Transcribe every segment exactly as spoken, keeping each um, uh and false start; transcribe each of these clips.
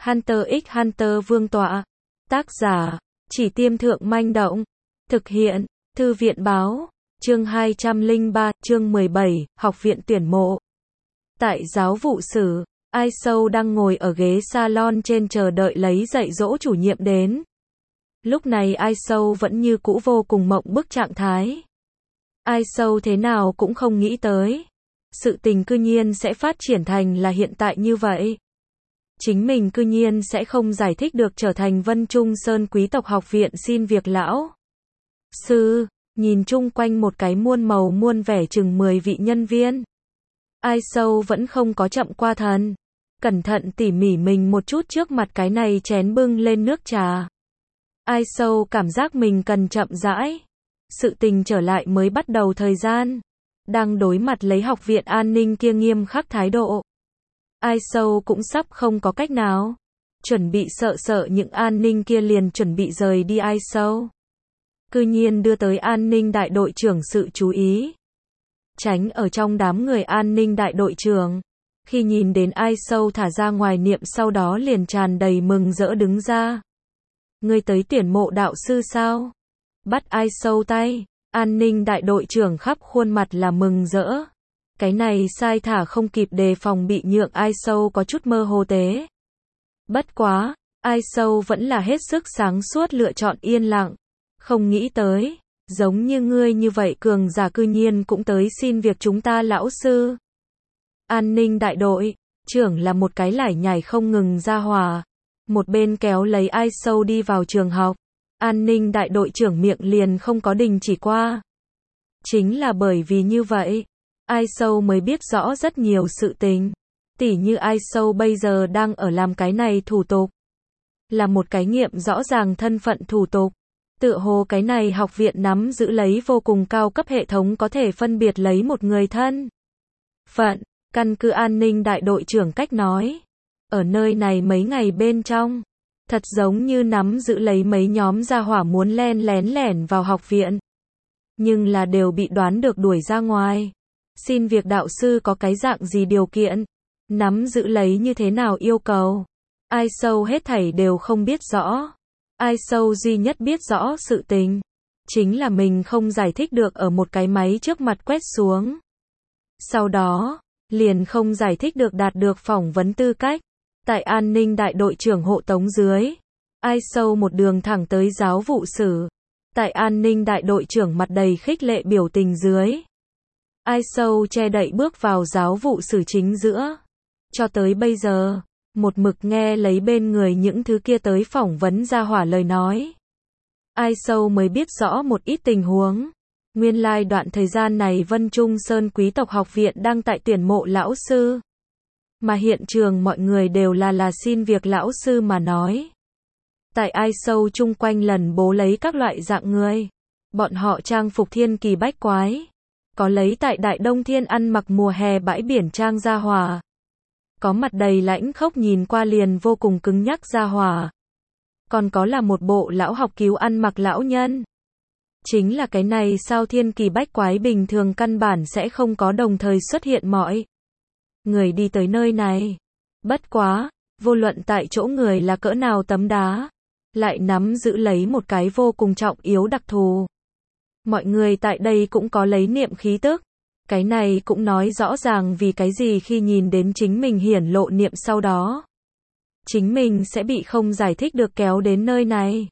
Hunter x Hunter Vương tọa. Tác giả, Chỉ Tiêm Thượng Manh Động. Thực hiện, Thư viện Báo. Chương hai trăm lẻ ba, chương mười bảy, Học viện tuyển mộ. Tại giáo vụ sử, Ai Sâu đang ngồi ở ghế salon trên chờ đợi lấy dạy dỗ chủ nhiệm đến. Lúc này Ai Sâu vẫn như cũ vô cùng mộng bức trạng thái. Ai Sâu thế nào cũng không nghĩ tới. Sự tình cư nhiên sẽ phát triển thành là hiện tại như vậy. Chính mình cư nhiên sẽ không giải thích được trở thành Vân Trung Sơn quý tộc học viện xin việc lão sư, nhìn chung quanh một cái muôn màu muôn vẻ chừng mười vị nhân viên. Ai Sâu vẫn không có chậm qua thần. Cẩn thận tỉ mỉ mình một chút trước mặt cái này chén bưng lên nước trà. Ai Sâu cảm giác mình cần chậm rãi. Sự tình trở lại mới bắt đầu thời gian. Đang đối mặt lấy học viện an ninh kia nghiêm khắc thái độ. Ai Sâu cũng sắp không có cách nào. Chuẩn bị sợ sợ những an ninh kia liền chuẩn bị rời đi Ai Sâu. Cư nhiên đưa tới an ninh đại đội trưởng sự chú ý. Tránh ở trong đám người an ninh đại đội trưởng. Khi nhìn đến Ai Sâu thả ra ngoài niệm sau đó liền tràn đầy mừng rỡ đứng ra. Ngươi tới tuyển mộ đạo sư sao? Bắt Ai Sâu tay. An ninh đại đội trưởng khắp khuôn mặt là mừng rỡ. Cái này sai thả không kịp đề phòng bị nhượng Ai Sâu có chút mơ hồ tế. Bất quá, Ai Sâu vẫn là hết sức sáng suốt lựa chọn yên lặng. Không nghĩ tới, giống như ngươi như vậy cường giả cư nhiên cũng tới xin việc chúng ta lão sư. An ninh đại đội, trưởng là một cái lải nhải không ngừng ra hòa. Một bên kéo lấy Ai Sâu đi vào trường học. An ninh đại đội trưởng miệng liền không có đình chỉ qua. Chính là bởi vì như vậy, Ai Sâu mới biết rõ rất nhiều sự tình. Tỉ như Ai Sâu bây giờ đang ở làm cái này thủ tục. Là một cái nghiệm rõ ràng thân phận thủ tục. Tựa hồ cái này học viện nắm giữ lấy vô cùng cao cấp hệ thống có thể phân biệt lấy một người thân phận. Căn cứ an ninh đại đội trưởng cách nói. Ở nơi này mấy ngày bên trong. Thật giống như nắm giữ lấy mấy nhóm gia hỏa muốn len lén lẻn vào học viện. Nhưng là đều bị đoán được đuổi ra ngoài. Xin việc đạo sư có cái dạng gì điều kiện. Nắm giữ lấy như thế nào yêu cầu. Ai Sâu hết thảy đều không biết rõ. Ai Sâu duy nhất biết rõ sự tình. Chính là mình không giải thích được ở một cái máy trước mặt quét xuống. Sau đó, liền không giải thích được đạt được phỏng vấn tư cách. Tại an ninh đại đội trưởng hộ tống dưới. Ai Sâu một đường thẳng tới giáo vụ sử. Tại an ninh đại đội trưởng mặt đầy khích lệ biểu tình dưới. Ai Sâu che đậy bước vào giáo vụ sử chính giữa. Cho tới bây giờ, một mực nghe lấy bên người những thứ kia tới phỏng vấn ra hỏa lời nói. Ai Sâu mới biết rõ một ít tình huống. Nguyên lai đoạn thời gian này Vân Trung Sơn quý tộc học viện đang tại tuyển mộ lão sư. Mà hiện trường mọi người đều là là xin việc lão sư mà nói. Tại Ai Sâu chung quanh lần bố lấy các loại dạng người. Bọn họ trang phục thiên kỳ bách quái. Có lấy tại Đại Đông Thiên ăn mặc mùa hè bãi biển trang gia hòa. Có mặt đầy lãnh khốc nhìn qua liền vô cùng cứng nhắc gia hòa. Còn có là một bộ lão học cứu ăn mặc lão nhân. Chính là cái này sao thiên kỳ bách quái bình thường căn bản sẽ không có đồng thời xuất hiện mọi người đi tới nơi này. Bất quá, vô luận tại chỗ người là cỡ nào tấm đá, lại nắm giữ lấy một cái vô cùng trọng yếu đặc thù. Mọi người tại đây cũng có lấy niệm khí tức. Cái này cũng nói rõ ràng vì cái gì khi nhìn đến chính mình hiển lộ niệm sau đó. Chính mình sẽ bị không giải thích được kéo đến nơi này.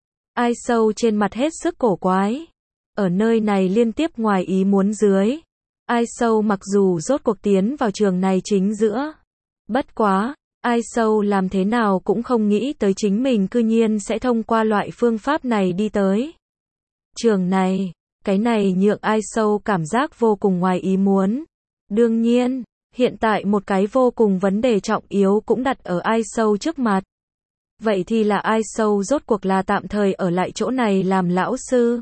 Ai Sâu trên mặt hết sức cổ quái. Ở nơi này liên tiếp ngoài ý muốn dưới. Ai Sâu mặc dù rốt cuộc tiến vào trường này chính giữa. Bất quá, Ai Sâu làm thế nào cũng không nghĩ tới chính mình cư nhiên sẽ thông qua loại phương pháp này đi tới trường này. Cái này nhượng Ai Sâu cảm giác vô cùng ngoài ý muốn. Đương nhiên, hiện tại một cái vô cùng vấn đề trọng yếu cũng đặt ở Ai Sâu trước mặt. Vậy thì là Ai Sâu rốt cuộc là tạm thời ở lại chỗ này làm lão sư.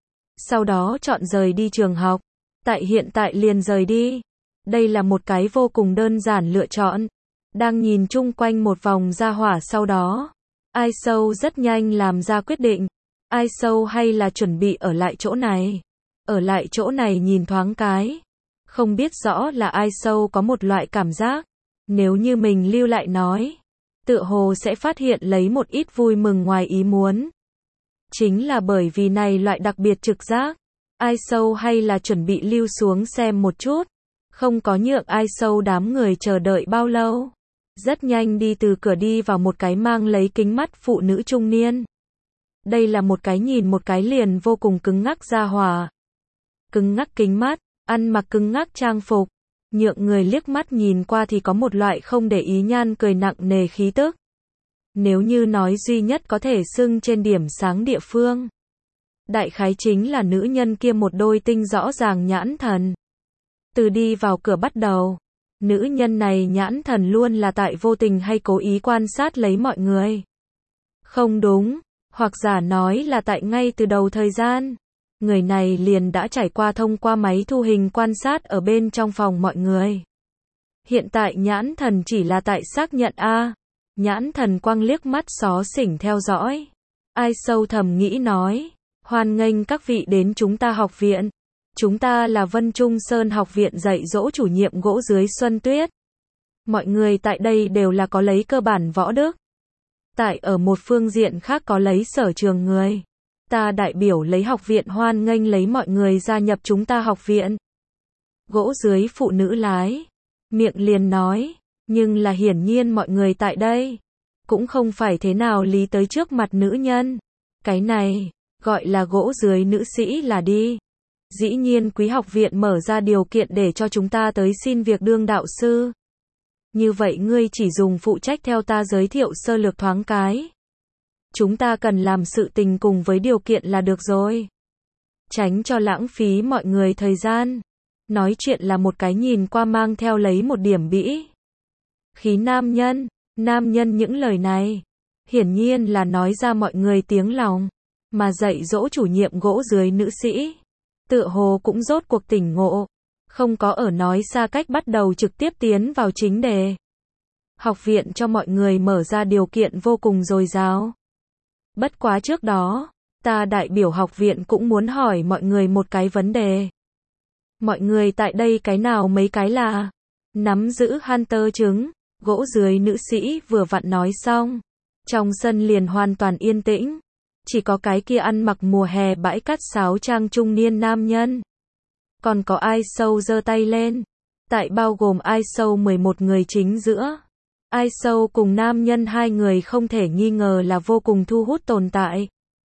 Sau đó chọn rời đi trường học. Tại hiện tại liền rời đi. Đây là một cái vô cùng đơn giản lựa chọn. Đang nhìn chung quanh một vòng ra hỏa sau đó. Ai Sâu rất nhanh làm ra quyết định. Ai Sâu hay là chuẩn bị ở lại chỗ này. Ở lại chỗ này nhìn thoáng cái. Không biết rõ là Ai Sâu có một loại cảm giác. Nếu như mình lưu lại nói. tựa hồ sẽ phát hiện lấy một ít vui mừng ngoài ý muốn. Chính là bởi vì này loại đặc biệt trực giác, ai sâu hay là chuẩn bị lưu xuống xem một chút, không có nhượng ai sâu đám người chờ đợi bao lâu. Rất nhanh đi từ cửa đi vào một cái mang lấy kính mắt phụ nữ trung niên. Đây là một cái nhìn một cái liền vô cùng cứng ngắc gia hỏa. Cứng ngắc kính mắt, ăn mặc cứng ngắc trang phục, nhượng người liếc mắt nhìn qua thì có một loại không để ý nhan cười nặng nề khí tức. Nếu như nói duy nhất có thể xưng trên điểm sáng địa phương, đại khái chính là nữ nhân kia một đôi tinh rõ ràng nhãn thần. Từ đi vào cửa bắt đầu, nữ nhân này nhãn thần luôn là tại vô tình hay cố ý quan sát lấy mọi người. Không đúng, hoặc giả nói là tại ngay từ đầu thời gian, người này liền đã trải qua thông qua máy thu hình quan sát ở bên trong phòng mọi người. Hiện tại nhãn thần chỉ là tại xác nhận a. Nhãn thần quăng liếc mắt xó xỉnh theo dõi. Ai sâu thầm nghĩ nói, hoan nghênh các vị đến chúng ta học viện. Chúng ta là Vân Trung Sơn học viện dạy dỗ chủ nhiệm gỗ dưới Xuân Tuyết. Mọi người tại đây đều là có lấy cơ bản võ đức. Tại ở một phương diện khác có lấy sở trường người. Ta đại biểu lấy học viện hoan nghênh lấy mọi người gia nhập chúng ta học viện. Gỗ dưới phụ nữ lái. Miệng liền nói, nhưng là hiển nhiên mọi người tại đây cũng không phải thế nào lý tới trước mặt nữ nhân. Cái này, gọi là gỗ dưới nữ sĩ là đi. Dĩ nhiên quý học viện mở ra điều kiện để cho chúng ta tới xin việc đương đạo sư. Như vậy ngươi chỉ dùng phụ trách theo ta giới thiệu sơ lược thoáng cái. Chúng ta cần làm sự tình cùng với điều kiện là được rồi. Tránh cho lãng phí mọi người thời gian. Nói chuyện là một cái nhìn qua mang theo lấy một điểm bĩ khí nam nhân. Nam nhân những lời này, hiển nhiên là nói ra mọi người tiếng lòng. Mà dạy dỗ chủ nhiệm gỗ dưới nữ sĩ, tựa hồ cũng rốt cuộc tỉnh ngộ. Không có ở nói xa cách bắt đầu trực tiếp tiến vào chính đề. Học viện cho mọi người mở ra điều kiện vô cùng dồi dào. Bất quá trước đó, ta đại biểu học viện cũng muốn hỏi mọi người một cái vấn đề. Mọi người tại đây cái nào mấy cái là nắm giữ Hunter trứng, gỗ dưới nữ sĩ vừa vặn nói xong. Trong sân liền hoàn toàn yên tĩnh. Chỉ có cái kia ăn mặc mùa hè bãi cát sáo trang trung niên nam nhân. Còn có ai sâu giơ tay lên. Tại bao gồm ai sâu mười một người chính giữa. Ai sâu cùng nam nhân hai người không thể nghi ngờ là vô cùng thu hút tồn tại.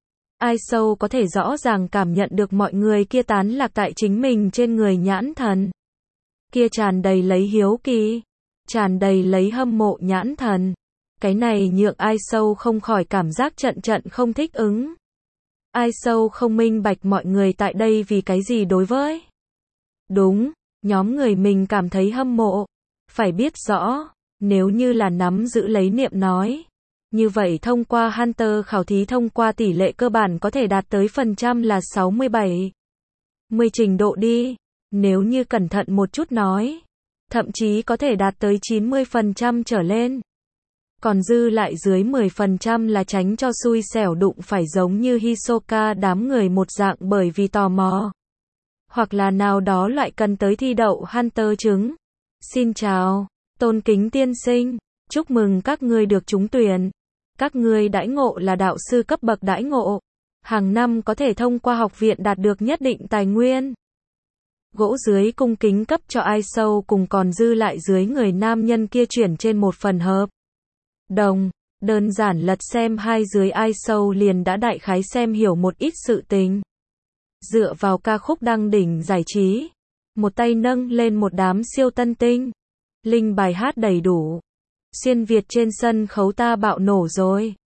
Ai sâu có thể rõ ràng cảm nhận được mọi người kia tán lạc tại chính mình trên người nhãn thần. Kia tràn đầy lấy hiếu kỳ, tràn đầy lấy hâm mộ nhãn thần. Cái này nhượng ai sâu không khỏi cảm giác trận trận không thích ứng. Ai sâu không minh bạch mọi người tại đây vì cái gì đối với. Đúng, nhóm người mình cảm thấy hâm mộ. Phải biết rõ, nếu như là nắm giữ lấy niệm nói. Như vậy thông qua Hunter khảo thí thông qua tỷ lệ cơ bản có thể đạt tới phần trăm là sáu mươi bảy. mười trình độ đi. Nếu như cẩn thận một chút nói. Thậm chí có thể đạt tới chín mươi phần trăm trở lên. Còn dư lại dưới mười phần trăm là tránh cho xui xẻo đụng phải giống như Hisoka đám người một dạng bởi vì tò mò. Hoặc là nào đó loại cần tới thi đậu Hunter trứng. Xin chào, tôn kính tiên sinh, chúc mừng các ngươi được trúng tuyển. Các ngươi đãi ngộ là đạo sư cấp bậc đãi ngộ. Hàng năm có thể thông qua học viện đạt được nhất định tài nguyên. Gỗ dưới cung kính cấp cho ai sâu cùng còn dư lại dưới người nam nhân kia chuyển trên một phần hợp đồng. Đơn giản lật xem hai dưới ai sâu liền đã đại khái xem hiểu một ít sự tình. Dựa vào ca khúc đăng đỉnh giải trí. Một tay nâng lên một đám siêu tân tinh. Linh bài hát đầy đủ. Xuyên Việt trên sân khấu ta bạo nổ rồi.